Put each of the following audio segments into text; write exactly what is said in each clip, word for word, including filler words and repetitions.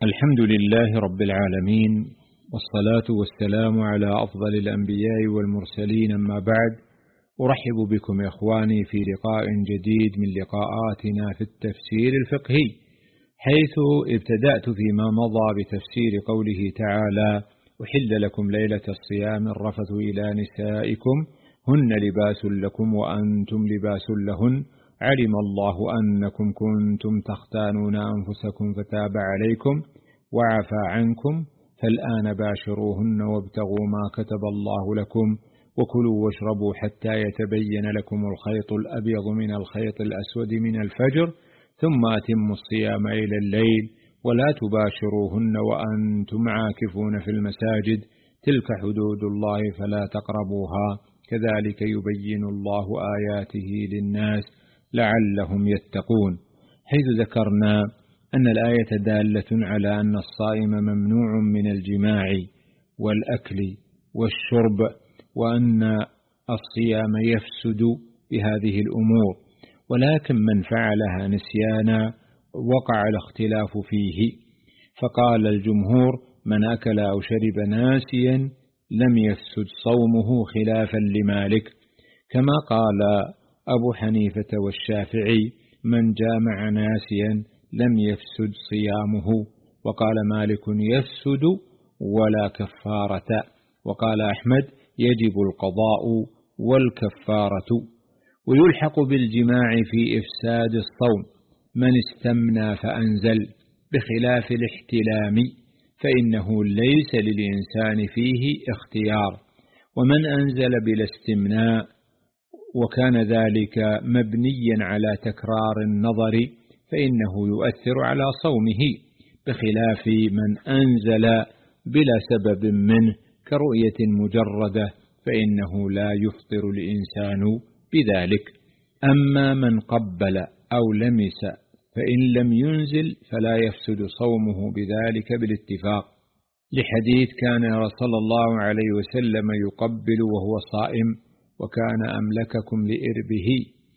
الحمد لله رب العالمين، والصلاة والسلام على أفضل الأنبياء والمرسلين، أما بعد. أرحب بكم إخواني في لقاء جديد من لقاءاتنا في التفسير الفقهي، حيث ابتدأت فيما مضى بتفسير قوله تعالى: أحل لكم ليلة الصيام الرفث إلى نسائكم هن لباس لكم وأنتم لباس لهن، علم الله أنكم كنتم تختانون أنفسكم فتاب عليكم وعفى عنكم، فالآن باشروهن وابتغوا ما كتب الله لكم وكلوا واشربوا حتى يتبين لكم الخيط الأبيض من الخيط الأسود من الفجر، ثم أتموا الصيام إلى الليل، ولا تباشروهن وأنتم عاكفون في المساجد، تلك حدود الله فلا تقربوها، كذلك يبين الله آياته للناس لعلهم يتقون. حيث ذكرنا أن الآية دالة على أن الصائم ممنوع من الجماع والأكل والشرب، وأن الصيام يفسد بهذه الأمور، ولكن من فعلها نسيانا وقع الاختلاف فيه، فقال الجمهور: من أكل أو شرب ناسيا لم يفسد صومه خلافا لمالك، كما قال أبو حنيفة والشافعي: من جامع ناسيا لم يفسد صيامه، وقال مالك: يفسد ولا كفارة، وقال أحمد: يجب القضاء والكفارة. ويلحق بالجماع في إفساد الصوم من استمنى فأنزل، بخلاف الاحتلام فإنه ليس للإنسان فيه اختيار، ومن أنزل بلا استمناء وكان ذلك مبنيا على تكرار النظر فإنه يؤثر على صومه، بخلاف من أنزل بلا سبب منه كرؤية مجردة فإنه لا يفطر الإنسان بذلك. أما من قبل أو لمس فإن لم ينزل فلا يفسد صومه بذلك بالاتفاق، لحديث كان صلى الله عليه وسلم يقبل وهو صائم وكان أملككم لإربه.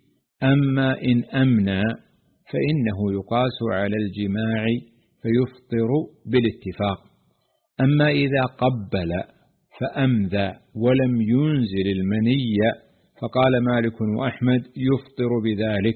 أما إن أمنى فإنه يقاس على الجماع فيفطر بالاتفاق. أما إذا قبل فأمذى ولم ينزل المني فقال مالك وأحمد: يفطر بذلك،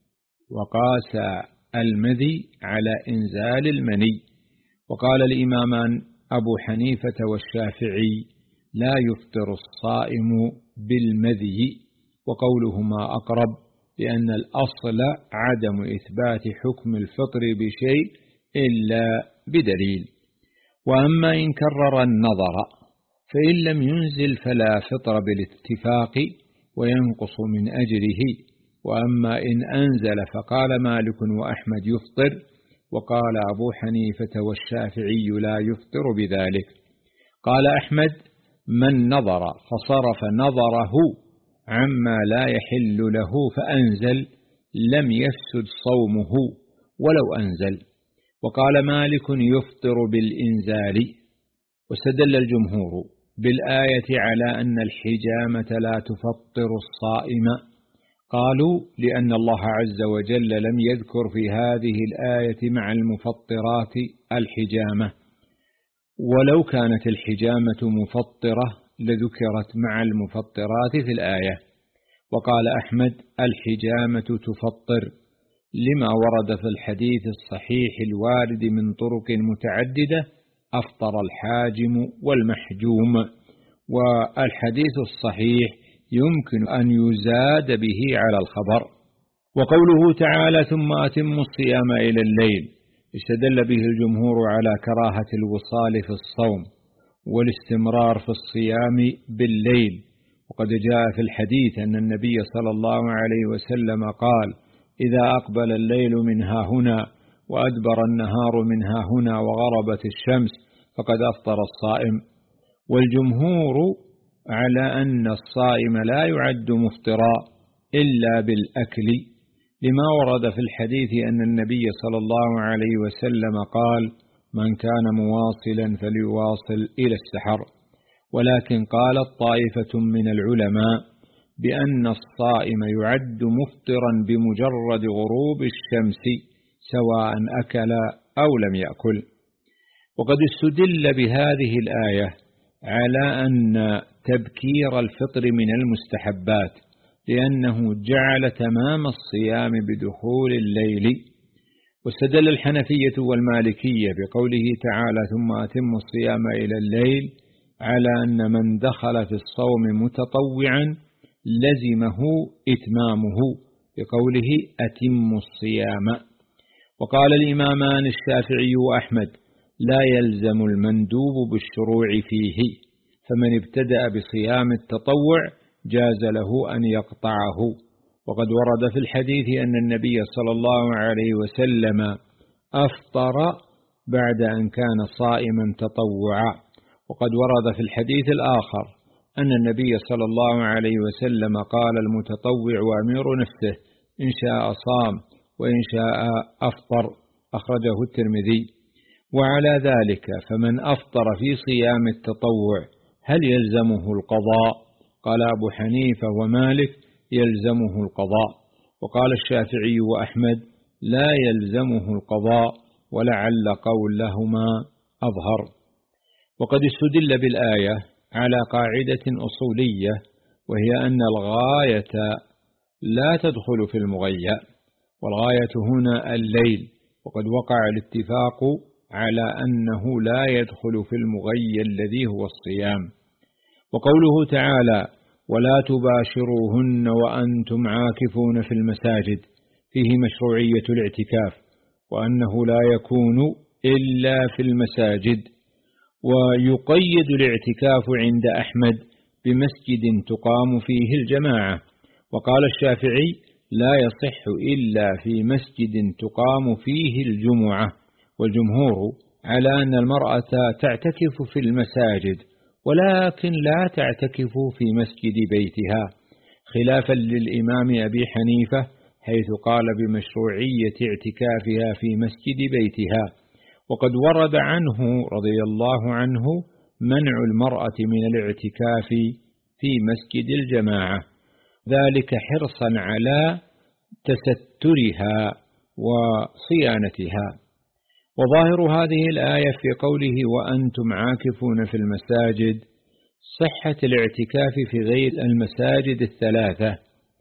وقاس المذي على إنزال المني. وقال الإمامان أبو حنيفة والشافعي: لا يفطر الصائم بالمذي، وقولهما أقرب، لأن الأصل عدم إثبات حكم الفطر بشيء إلا بدليل. وأما إن كرر النظر فإن لم ينزل فلا فطر بالاتفاق وينقص من أجره. وأما إن أنزل فقال مالك وأحمد: يفطر، وقال أبو حنيفة والشافعي: لا يفطر بذلك. قال أحمد: من نظر فصرف نظره عما لا يحل له فأنزل لم يفسد صومه ولو أنزل. وقال مالك: يفطر بالإنزال. واستدل الجمهور بالآية على أن الحجامة لا تفطر الصائم، قالوا: لأن الله عز وجل لم يذكر في هذه الآية مع المفطرات الحجامة، ولو كانت الحجامة مفطرة لذكرت مع المفطرات في الآية. وقال أحمد: الحجامة تفطر لما ورد في الحديث الصحيح الوارد من طرق متعددة: أفطر الحاجم والمحجوم. والحديث الصحيح يمكن أن يزاد به على الخبر. وقوله تعالى: ثم أتموا الصيام إلى الليل، استدل به الجمهور على كراهة الوصال في الصوم والاستمرار في الصيام بالليل. وقد جاء في الحديث أن النبي صلى الله عليه وسلم قال: إذا أقبل الليل من ها هنا وأدبر النهار من ها هنا وغربت الشمس فقد أفطر الصائم. والجمهور على أن الصائم لا يعد مفطرا إلا بالأكل، لما ورد في الحديث أن النبي صلى الله عليه وسلم قال: من كان مواصلا فليواصل إلى السحر. ولكن قالت طائفة من العلماء بأن الصائم يعد مفطرا بمجرد غروب الشمس سواء أكل أو لم يأكل. وقد استدل بهذه الآية على أن تبكير الفطر من المستحبات، لأنه جعل تمام الصيام بدخول الليل. واستدل الحنفية والمالكية بقوله تعالى ثم أتموا الصيام إلى الليل على أن من دخل في الصوم متطوعا لزمه إتمامه بقوله أتموا الصيام. وقال الإمامان الشافعي وأحمد لا يلزم المندوب بالشروع فيه، فمن ابتدأ بصيام التطوع جاز له أن يقطعه. وقد ورد في الحديث أن النبي صلى الله عليه وسلم أفطر بعد أن كان صائما تطوعا. وقد ورد في الحديث الآخر أن النبي صلى الله عليه وسلم قال المتطوع أمير نفسه إن شاء صام وإن شاء أفطر، أخرجه الترمذي. وعلى ذلك فمن أفطر في صيام التطوع هل يلزمه القضاء؟ قال أبو حنيفة ومالك يلزمه القضاء، وقال الشافعي وأحمد لا يلزمه القضاء، ولعل قولهما أظهر. وقد استدل بالآية على قاعدة أصولية، وهي أن الغاية لا تدخل في المغيّة، والغاية هنا الليل. وقد وقع الاتفاق على أنه لا يدخل في المغيّة الذي هو الصيام. وقوله تعالى ولا تباشروهن وأنتم عاكفون في المساجد فيه مشروعية الاعتكاف، وأنه لا يكون إلا في المساجد. ويقيد الاعتكاف عند أحمد بمسجد تقام فيه الجماعة، وقال الشافعي لا يصح إلا في مسجد تقام فيه الجمعة. والجمهور على أن المرأة تعتكف في المساجد ولكن لا تعتكف في مسجد بيتها، خلافا للإمام أبي حنيفة حيث قال بمشروعية اعتكافها في مسجد بيتها. وقد ورد عنه رضي الله عنه منع المرأة من الاعتكاف في مسجد الجماعة، ذلك حرصا على تسترها وصيانتها. وظاهر هذه الآية في قوله وأنتم عاكفون في المساجد صحة الاعتكاف في غير المساجد الثلاثة،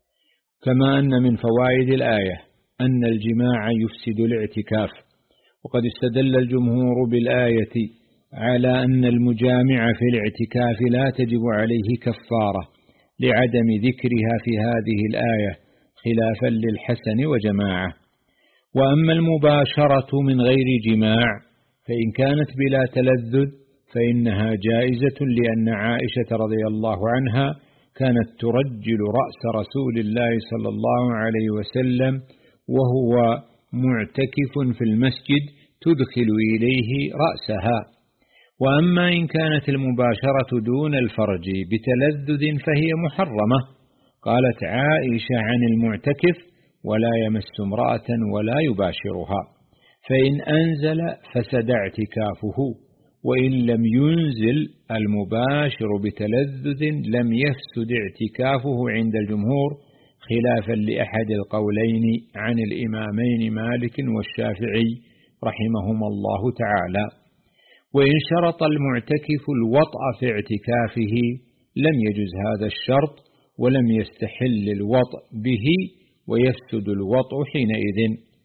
كما أن من فوائد الآية أن الجماع يفسد الاعتكاف. وقد استدل الجمهور بالآية على أن المجامع في الاعتكاف لا تجب عليه كفارة لعدم ذكرها في هذه الآية خلافا للحسن وجماعة. وأما المباشرة من غير جماع فإن كانت بلا تلذذ فإنها جائزة، لأن عائشة رضي الله عنها كانت ترجل رأس رسول الله صلى الله عليه وسلم وهو معتكف في المسجد تدخل إليه رأسها. وأما إن كانت المباشرة دون الفرج بتلذذ فهي محرمة. قالت عائشة عن المعتكف ولا يمس امرأة ولا يباشرها، فإن أنزل فسد اعتكافه، وإن لم ينزل المباشر بتلذذ لم يفسد اعتكافه عند الجمهور، خلافا لأحد القولين عن الإمامين مالك والشافعي رحمهما الله تعالى. وإن شرط المعتكف الوطأ في اعتكافه لم يجز هذا الشرط ولم يستحل الوطأ به ويفسد الوطأ حينئذ.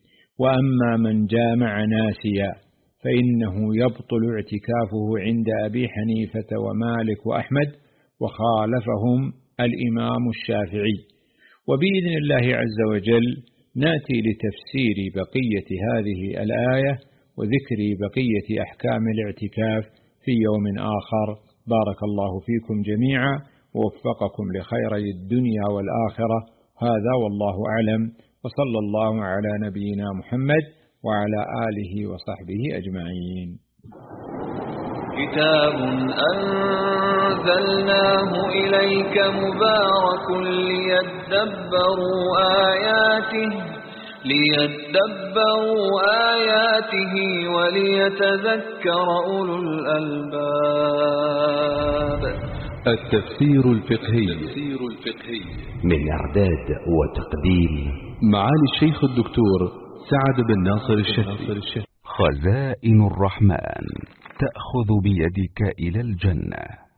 وأما من جامع ناسيا فإنه يبطل اعتكافه عند أبي حنيفة ومالك وأحمد، وخالفهم الإمام الشافعي. وبإذن الله عز وجل نأتي لتفسير بقية هذه الآية وذكر بقية أحكام الاعتكاف في يوم آخر. بارك الله فيكم جميعا ووفقكم لخيري الدنيا والآخرة. هذا والله أعلم، وصلى الله على نبينا محمد وعلى آله وصحبه أجمعين. كتاب أنزلناه إليك مبارك ليدبروا آياته ليدبروا آياته وليتذكر أولو الألباب. التفسير الفقهي من إعداد وتقديم معالي الشيخ الدكتور سعد بن ناصر الشهري. خزائن الرحمن تأخذ بيدك إلى الجنة.